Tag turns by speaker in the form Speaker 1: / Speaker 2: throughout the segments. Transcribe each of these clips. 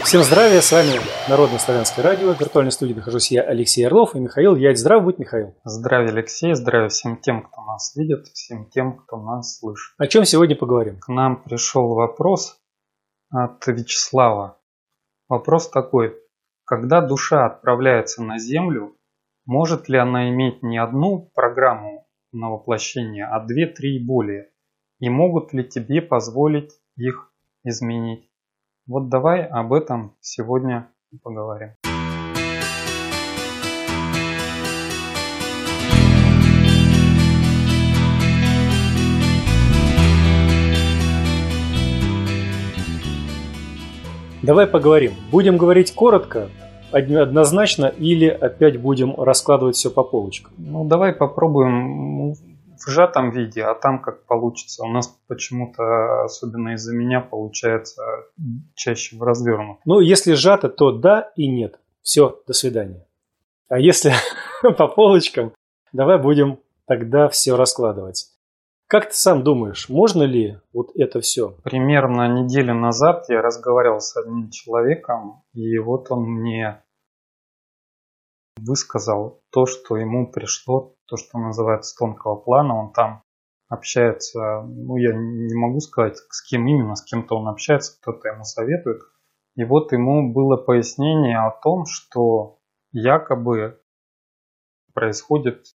Speaker 1: Всем здравия, с вами Народное славянское радио. В виртуальной студии нахожусь я, Алексей Орлов, и Михаил Ядь. Здрав будь, Михаил.
Speaker 2: Здравия, Алексей, здравия всем тем, кто нас видит, всем тем, кто нас слышит.
Speaker 1: О чем сегодня поговорим?
Speaker 2: К нам пришел вопрос от Вячеслава. Вопрос такой: когда душа отправляется на Землю, может ли она иметь не одну программу на воплощение, а 2-3 и более? И могут ли тебе позволить их изменить? Вот давай об этом сегодня поговорим.
Speaker 1: Давай поговорим. Будем говорить коротко, однозначно, или опять будем раскладывать все по полочкам?
Speaker 2: Ну, давай попробуем в сжатом виде, а там как получится. У нас почему-то, особенно из-за меня, получается чаще в развернутом.
Speaker 1: Ну, если сжато, то да и нет. Все, до свидания. А если по полочкам, давай будем тогда все раскладывать. Как ты сам думаешь, можно ли вот это все?
Speaker 2: Примерно неделю назад я разговаривал с одним человеком, и вот он мне высказал то, что ему пришло, то, что называется, с тонкого плана. Он там общается, ну, я не могу сказать, с кем именно, с кем-то он общается, кто-то ему советует. И вот ему было пояснение о том, что якобы происходит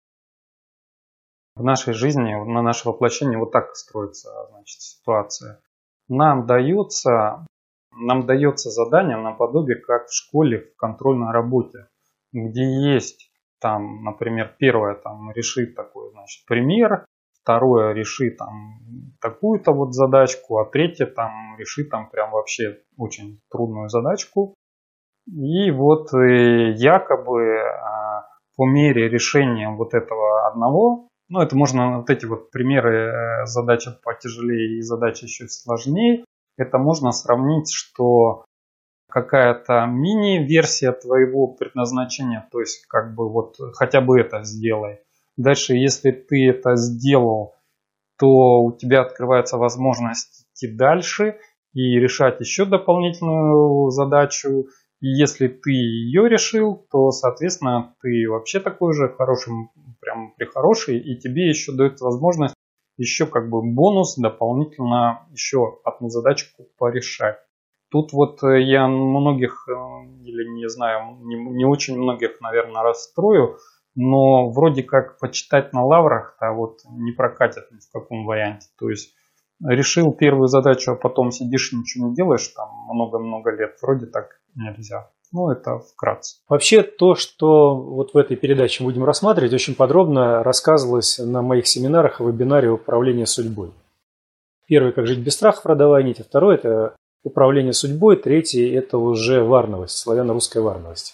Speaker 2: в нашей жизни, на наше воплощение, вот так строится, значит, ситуация. Нам дается задание наподобие как в школе в контрольной работе, где есть там, например, первое, там, реши такой, значит, пример, второе, реши там такую-то вот задачку, а третье, там, реши там прям вообще очень трудную задачку. И вот якобы по мере решения вот этого одного, ну, это можно, вот эти вот примеры, задача потяжелее и задача еще сложнее, это можно сравнить, что какая-то мини-версия твоего предназначения, то есть как бы вот хотя бы это сделай. Дальше, если ты это сделал, то у тебя открывается возможность идти дальше и решать еще дополнительную задачу. И если ты ее решил, то, соответственно, ты вообще такой же хороший, прям прихороший, и тебе еще дает возможность еще как бы бонус дополнительно еще одну задачку порешать. Тут вот я многих, или не знаю, не очень многих, наверное, расстрою, но вроде как почитать на лаврах-то вот не прокатит ни в каком варианте. То есть решил первую задачу, а потом сидишь и ничего не делаешь там много-много лет, вроде так нельзя. Ну, это вкратце.
Speaker 1: Вообще то, что вот в этой передаче будем рассматривать, очень подробно рассказывалось на моих семинарах и вебинаре «Управление судьбой». Первый – как жить без страха, родовая нить, а второй – это управление судьбой, третий – это уже варновость, славяно-русская варновость.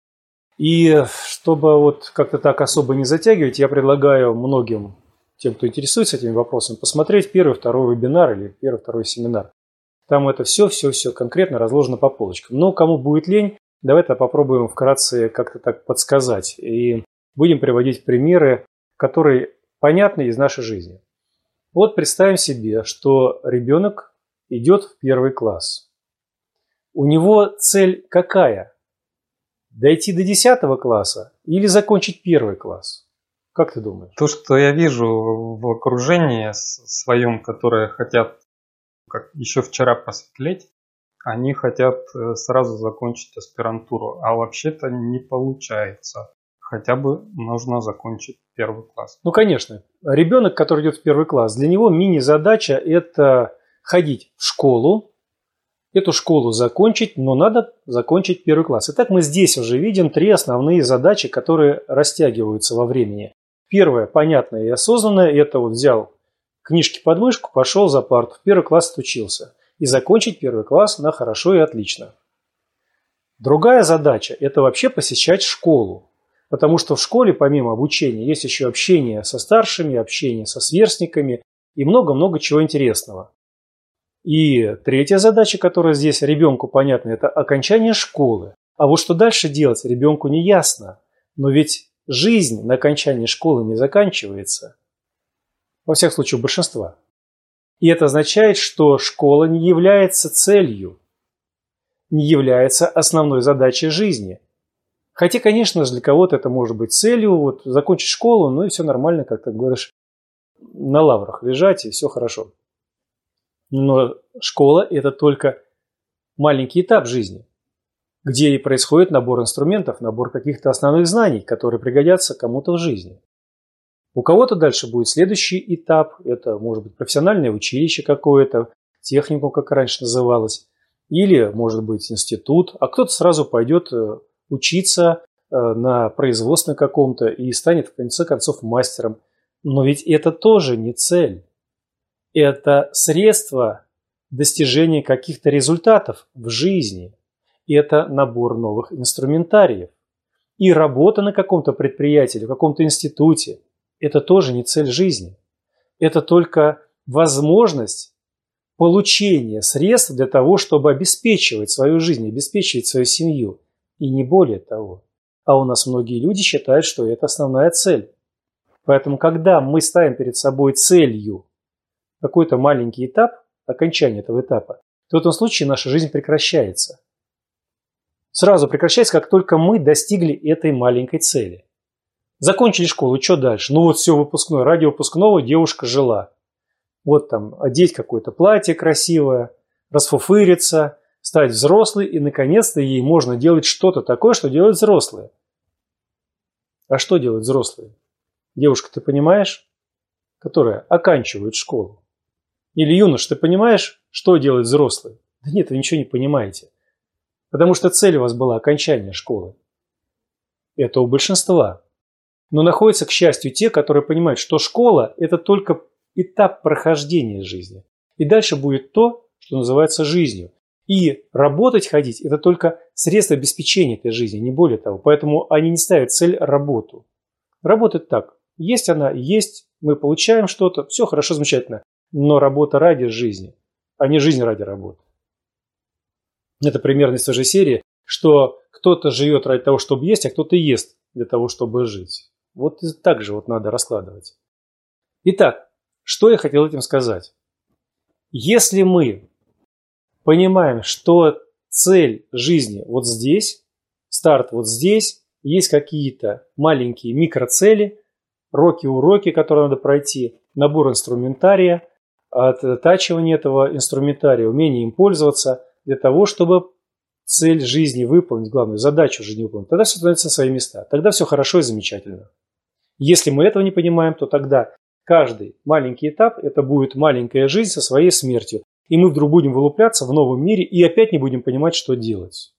Speaker 1: И чтобы вот как-то так особо не затягивать, я предлагаю многим, тем, кто интересуется этими вопросами, посмотреть первый, второй вебинар или первый, второй семинар. Там это все конкретно разложено по полочкам. Но кому будет лень, давайте попробуем вкратце как-то так подсказать. И будем приводить примеры, которые понятны из нашей жизни. Вот представим себе, что ребенок идет в 1 класс. У него цель какая? Дойти до 10 класса или закончить 1 класс? Как ты думаешь?
Speaker 2: То, что я вижу в окружении своем, которые хотят, как еще вчера просветлеть, они хотят сразу закончить аспирантуру, а вообще-то не получается. Хотя бы нужно закончить 1 класс.
Speaker 1: Ну, конечно. Ребенок, который идет в 1 класс, для него мини-задача – это ходить в школу, эту школу закончить, но надо закончить 1 класс. Итак, мы здесь уже видим 3 основные задачи, которые растягиваются во времени. Первое, понятное и осознанное, это вот взял книжки под мышку, пошел за парту, в 1 класс отучился. И закончить 1 класс на хорошо и отлично. Другая задача – это вообще посещать школу. Потому что в школе, помимо обучения, есть еще общение со старшими, общение со сверстниками и много-много чего интересного. И третья задача, которая здесь ребенку понятна, это окончание школы. А вот что дальше делать, ребенку не ясно. Но ведь жизнь на окончании школы не заканчивается. Во всяком случае, у большинства. И это означает, что школа не является целью. не является основной задачей жизни. Хотя, конечно же, для кого-то это может быть целью, вот закончить школу, ну и все нормально, как ты говоришь, на лаврах лежать, и все хорошо. Но школа – это только маленький этап жизни, где и происходит набор инструментов, набор каких-то основных знаний, которые пригодятся кому-то в жизни. У кого-то дальше будет следующий этап, это может быть профессиональное училище какое-то, техникум, как раньше называлось, или, может быть, институт, а кто-то сразу пойдет учиться на производственном каком-то и станет, в конце концов, мастером. Но ведь это тоже не цель. Это средство достижения каких-то результатов в жизни. Это набор новых инструментариев. И работа на каком-то предприятии, в каком-то институте – это тоже не цель жизни. Это только возможность получения средств для того, чтобы обеспечивать свою жизнь, обеспечивать свою семью. И не более того. А у нас многие люди считают, что это основная цель. Поэтому, когда мы ставим перед собой целью какой-то маленький этап, окончание этого этапа, то в этом случае наша жизнь прекращается. Сразу прекращается, как только мы достигли этой маленькой цели. Закончили школу, что дальше? Ну вот все, выпускное. Ради выпускного девушка жила. Вот там одеть какое-то платье красивое, расфуфыриться, стать взрослой, и наконец-то ей можно делать что-то такое, что делают взрослые. А что делают взрослые? Девушка, ты понимаешь, которая оканчивает школу? Или юнош, ты понимаешь, что делают взрослые? Да нет, вы ничего не понимаете. Потому что цель у вас была окончание школы. Это у большинства. Но находятся, к счастью, те, которые понимают, что школа – это только этап прохождения жизни. И дальше будет то, что называется жизнью. И работать, ходить – это только средство обеспечения этой жизни, не более того. Поэтому они не ставят цель работу. Работать так. Есть она, есть, мы получаем что-то, все хорошо, замечательно. Но работа ради жизни, а не жизнь ради работы. Это примерно из той же серии, что кто-то живет ради того, чтобы есть, а кто-то ест для того, чтобы жить. Вот так же вот надо раскладывать. Итак, что я хотел этим сказать? Если мы понимаем, что цель жизни вот здесь, старт вот здесь, есть какие-то маленькие микроцели, уроки, которые надо пройти, набор инструментария, оттачивание этого инструментария, умение им пользоваться для того, чтобы цель жизни выполнить, главную задачу жизни выполнить, тогда все становится на свои места, тогда все хорошо и замечательно. Если мы этого не понимаем, то тогда каждый маленький этап – это будет маленькая жизнь со своей смертью. И мы вдруг будем вылупляться в новом мире и опять не будем понимать, что делать.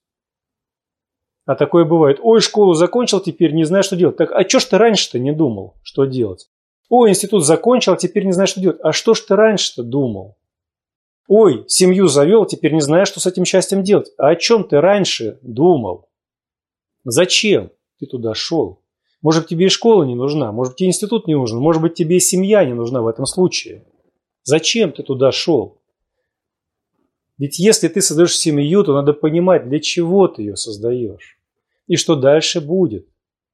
Speaker 1: А такое бывает. Ой, школу закончил, теперь не знаю, что делать. Так, а что ж ты раньше-то не думал, что делать? Ой, институт закончил, теперь не знаю, что делать. А что ж ты раньше-то думал? Ой, семью завел, теперь не знаю, что с этим счастьем делать. А о чем ты раньше думал? Зачем ты туда шел? Может, тебе и школа не нужна, может, тебе институт не нужен, может быть, тебе и семья не нужна в этом случае. Зачем ты туда шел? Ведь если ты создаешь семью, то надо понимать, для чего ты ее создаешь. И что дальше будет.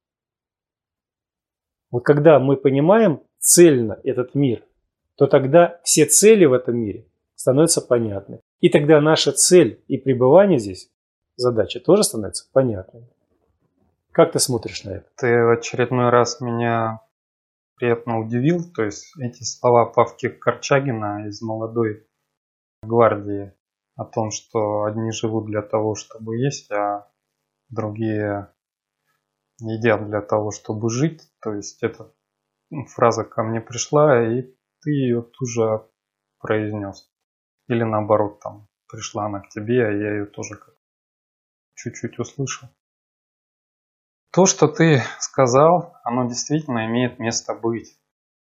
Speaker 1: Вот когда мы понимаем цельно этот мир, то тогда все цели в этом мире становятся понятны. И тогда наша цель и пребывание здесь, задача, тоже становится понятной. Как ты смотришь на это?
Speaker 2: Ты в очередной раз меня приятно удивил. То есть эти слова Павки Корчагина из «Молодой гвардии» о том, что одни живут для того, чтобы есть, а другие едят для того, чтобы жить. То есть эта фраза ко мне пришла, и ты ее тоже произнес. Или наоборот, там пришла она к тебе, а я ее тоже чуть-чуть услышал. То, что ты сказал, оно действительно имеет место быть.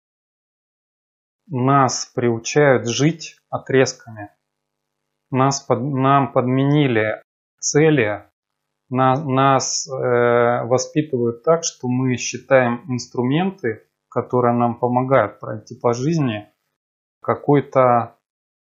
Speaker 2: Нас приучают жить отрезками. Нам подменили цели, нас воспитывают так, что мы считаем инструменты, которые нам помогают пройти по жизни, каким-то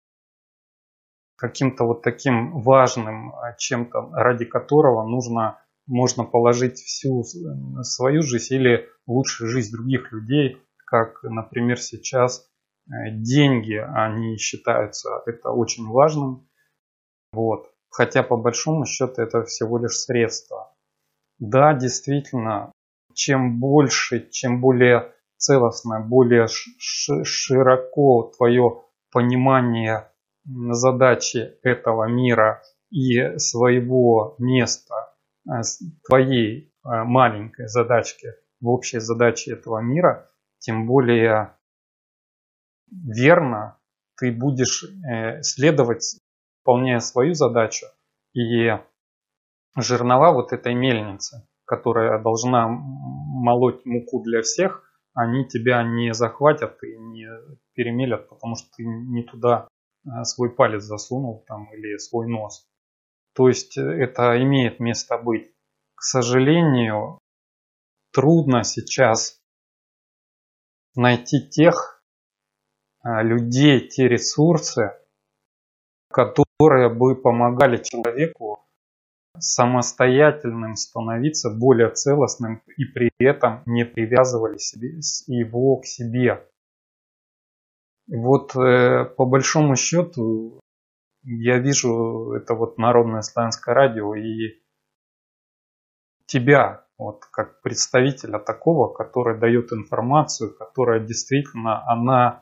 Speaker 2: вот таким важным чем-то, ради которого можно положить всю свою жизнь или лучшую жизнь других людей, как, например, сейчас деньги, они считаются это очень важным. Вот. Хотя по большому счету это всего лишь средство. Да, действительно, чем больше, чем более целостно, более широко твое понимание задачи этого мира и своего места, твоей маленькой задачки в общей задаче этого мира, тем более верно ты будешь следовать, выполняя свою задачу. И жернова вот этой мельницы, которая должна молоть муку для всех, они тебя не захватят и не перемелят, потому что ты не туда свой палец засунул там или свой нос. То есть это имеет место быть. К сожалению, трудно сейчас найти тех людей, те ресурсы, которые бы помогали человеку самостоятельным становиться, более целостным и при этом не привязывали его к себе. Вот по большому счету я вижу это вот Народное славянское радио и тебя вот как представителя такого, который дает информацию, которая действительно она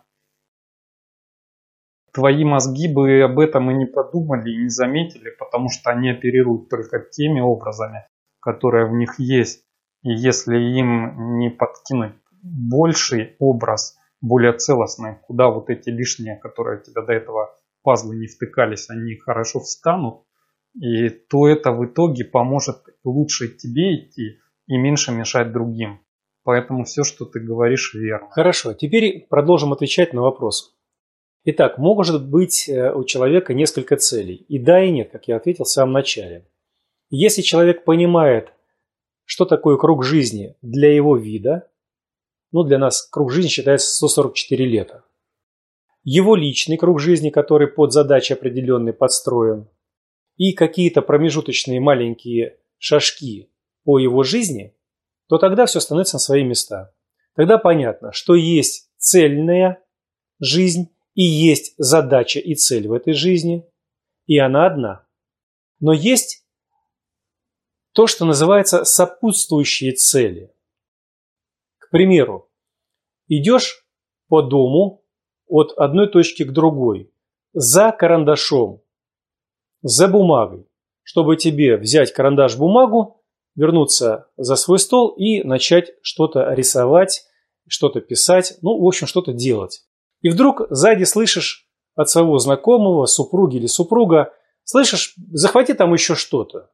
Speaker 2: твои мозги бы об этом и не подумали, и не заметили, потому что они оперируют только теми образами, которые в них есть. И если им не подкинуть больший образ, более целостный, куда вот эти лишние, которые у тебя до этого пазлы не втыкались, они хорошо встанут, и то это в итоге поможет лучше тебе идти и меньше мешать другим. Поэтому все, что ты говоришь, верно.
Speaker 1: Хорошо, теперь продолжим отвечать на вопрос. Итак, может быть у человека несколько целей. И да, и нет, как я ответил в самом начале. Если человек понимает, что такое круг жизни для его вида, для нас круг жизни считается 144 лета. Его личный круг жизни, который под задачи определенные подстроен, и какие-то промежуточные маленькие шажки по его жизни, то тогда все становится на свои места. Тогда понятно, что есть цельная жизнь, и есть задача и цель в этой жизни, и она одна. Но есть то, что называется сопутствующие цели. К примеру, идешь по дому от одной точки к другой за карандашом, за бумагой, чтобы тебе взять карандаш, бумагу, вернуться за свой стол и начать что-то рисовать, что-то писать, в общем, что-то делать. И вдруг сзади слышишь от своего знакомого, супруги или супруга, слышишь, захвати там еще что-то.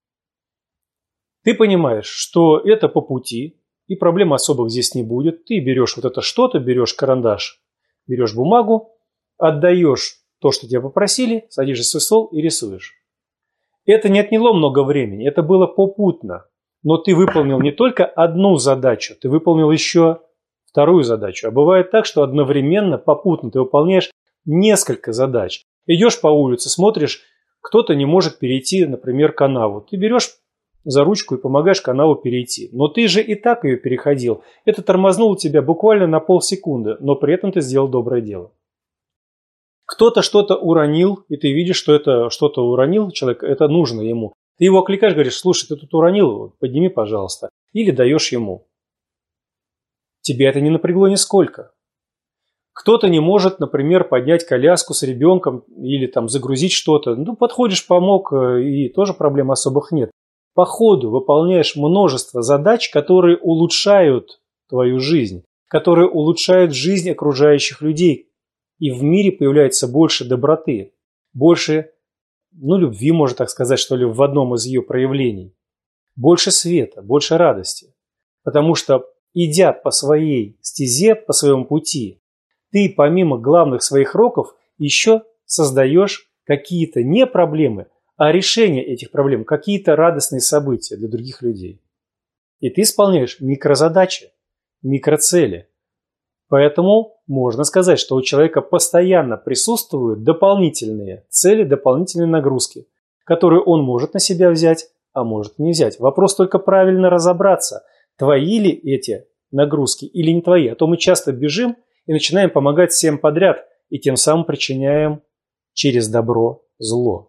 Speaker 1: Ты понимаешь, что это по пути, и проблем особых здесь не будет. Ты берешь вот это что-то, берешь карандаш, берешь бумагу, отдаешь то, что тебя попросили, садишься за свой стол и рисуешь. Это не отняло много времени, это было попутно. Но ты выполнил не только одну задачу, ты выполнил еще вторую задачу. А бывает так, что одновременно, попутно ты выполняешь несколько задач. Идешь по улице, смотришь, кто-то не может перейти, например, канаву. Ты берешь за ручку и помогаешь канаву перейти. Но ты же и так ее переходил. Это тормознуло тебя буквально на полсекунды, но при этом ты сделал доброе дело. Кто-то что-то уронил, и ты видишь, что это что-то уронил человек, это нужно ему. Ты его окликаешь, говоришь, слушай, ты тут уронил, подними, пожалуйста. Или даешь ему. Тебя это не напрягло нисколько. Кто-то не может, например, поднять коляску с ребенком или там загрузить что-то. Подходишь, помог, и тоже проблем особых нет. По ходу выполняешь множество задач, которые улучшают твою жизнь, которые улучшают жизнь окружающих людей. И в мире появляется больше доброты, больше, любви, можно так сказать, что ли, в одном из ее проявлений. Больше света, больше радости. Потому что, идя по своей стезе, по своему пути, ты помимо главных своих роков еще создаешь какие-то не проблемы, а решение этих проблем, какие-то радостные события для других людей. И ты исполняешь микрозадачи, микроцели. Поэтому можно сказать, что у человека постоянно присутствуют дополнительные цели, дополнительные нагрузки, которые он может на себя взять, а может не взять. Вопрос только правильно разобраться, твои ли эти нагрузки или не твои. А то мы часто бежим и начинаем помогать всем подряд, и тем самым причиняем через добро зло.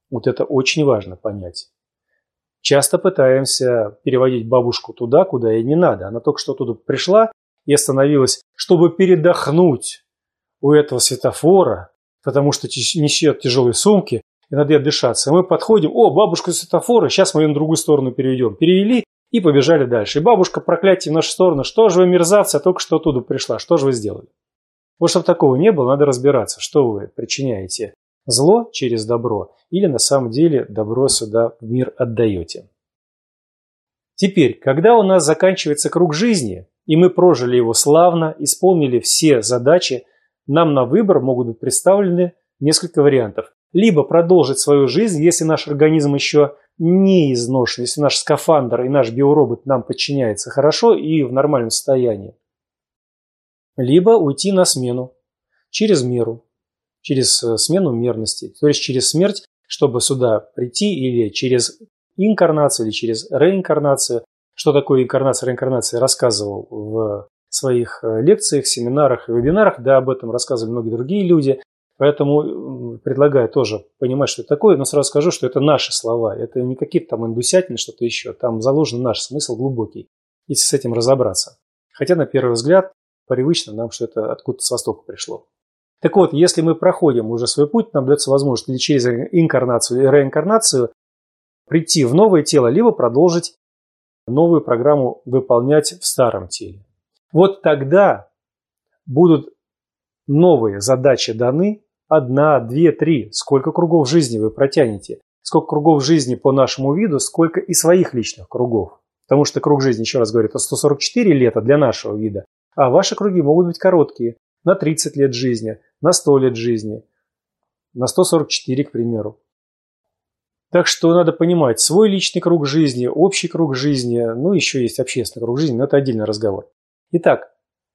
Speaker 1: Вот это очень важно понять. Часто пытаемся переводить бабушку туда, куда ей не надо. Она только что туда пришла и остановилась, чтобы передохнуть у этого светофора, потому что несет тяжелые сумки, и надо ей отдышаться. Мы подходим, о, бабушка светофора, сейчас мы ее на другую сторону переведем. Перевели и побежали дальше. И бабушка, проклятие в нашу сторону, что же вы, мерзавцы, я только что оттуда пришла, что же вы сделали? Вот чтобы такого не было, надо разбираться, что вы причиняете зло через добро или на самом деле добро сюда в мир отдаете. Теперь, когда у нас заканчивается круг жизни, и мы прожили его славно, исполнили все задачи, нам на выбор могут быть представлены несколько вариантов. Либо продолжить свою жизнь, если наш организм еще не изношен, если наш скафандр и наш биоробот нам подчиняется хорошо и в нормальном состоянии. Либо уйти на смену через меру, через смену мерности, то есть через смерть, чтобы сюда прийти или через инкарнацию, или через реинкарнацию. Что такое инкарнация, реинкарнация, рассказывал в своих лекциях, семинарах и вебинарах, да, об этом рассказывали многие другие люди. Поэтому предлагаю тоже понимать, что это такое, но сразу скажу, что это наши слова, это не какие-то там индусятины, что-то еще, там заложен наш смысл глубокий, если с этим разобраться. Хотя на первый взгляд привычно нам, что это откуда-то с востока пришло. Так вот, если мы проходим уже свой путь, нам дается возможность или через инкарнацию, или реинкарнацию прийти в новое тело, либо продолжить новую программу выполнять в старом теле. Вот тогда будут новые задачи даны, 1, 2, 3, сколько кругов жизни вы протянете, сколько кругов жизни по нашему виду, сколько и своих личных кругов. Потому что круг жизни, еще раз говорю, это 144 лета для нашего вида, а ваши круги могут быть короткие, на 30 лет жизни, на 100 лет жизни, на 144, к примеру. Так что надо понимать, свой личный круг жизни, общий круг жизни, ну еще есть общественный круг жизни, но это отдельный разговор. Итак,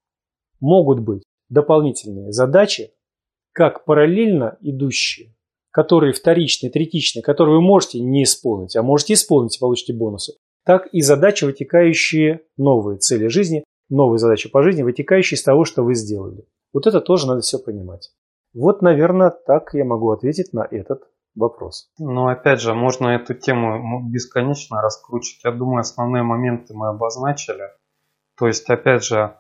Speaker 1: могут быть дополнительные задачи, как параллельно идущие, которые вторичные, третичные, которые вы можете не исполнить, а можете исполнить и получите бонусы, так и задачи, вытекающие, новые цели жизни, новые задачи по жизни, вытекающие из того, что вы сделали. Вот это тоже надо все понимать. Вот, наверное, так я могу ответить на этот вопрос.
Speaker 2: Но опять же, можно эту тему бесконечно раскручивать. Я думаю, основные моменты мы обозначили. То есть, опять же,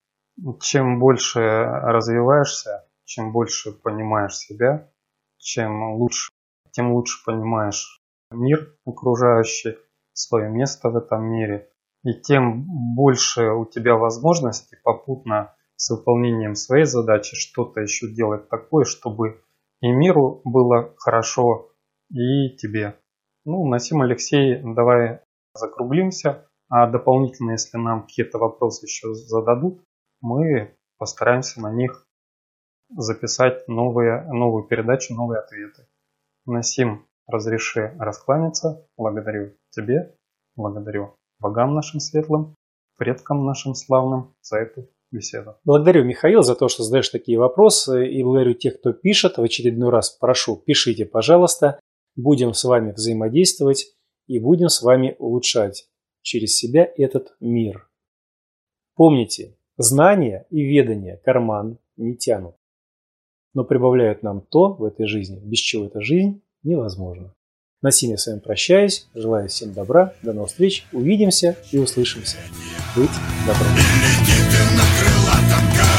Speaker 2: чем больше развиваешься, чем больше понимаешь себя, тем лучше понимаешь мир окружающий, свое место в этом мире, и тем больше у тебя возможностей попутно с выполнением своей задачи что-то еще делать такое, чтобы и миру было хорошо, и тебе. Ну, Насим, Алексей, давай закруглимся, а дополнительно, если нам какие-то вопросы еще зададут, мы постараемся на них записать новую передачу, новые ответы. Насим, разреши раскланяться. Благодарю тебе, благодарю богам нашим светлым, предкам нашим славным за эту беседу.
Speaker 1: Благодарю, Михаил, за то, что задаешь такие вопросы, и благодарю тех, кто пишет. В очередной раз прошу, пишите, пожалуйста. Будем с вами взаимодействовать и будем с вами улучшать через себя этот мир. Помните, знания и ведания карман не тянут, но прибавляют нам то в этой жизни, без чего эта жизнь невозможна. На сим я с вами прощаюсь, желаю всем добра, до новых встреч, увидимся и услышимся. Быть добрым.